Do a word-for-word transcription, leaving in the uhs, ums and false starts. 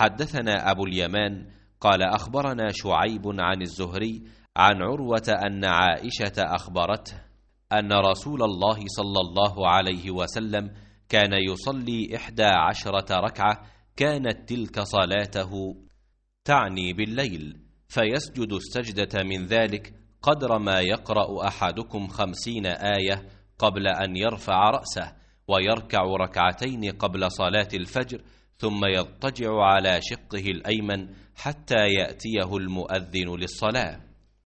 حدثنا أبو اليمان قال أخبرنا شعيب عن الزهري عن عروة أن عائشة أخبرته أن رسول الله صلى الله عليه وسلم كان يصلي إحدى عشرة ركعة كانت تلك صلاته، تعني بالليل، فيسجد السجدة من ذلك قدر ما يقرأ أحدكم خمسين آية قبل أن يرفع رأسه، ويركع ركعتين قبل صلاة الفجر، ثم يضطجع على شقه الأيمن حتى يأتيه المؤذن للصلاة.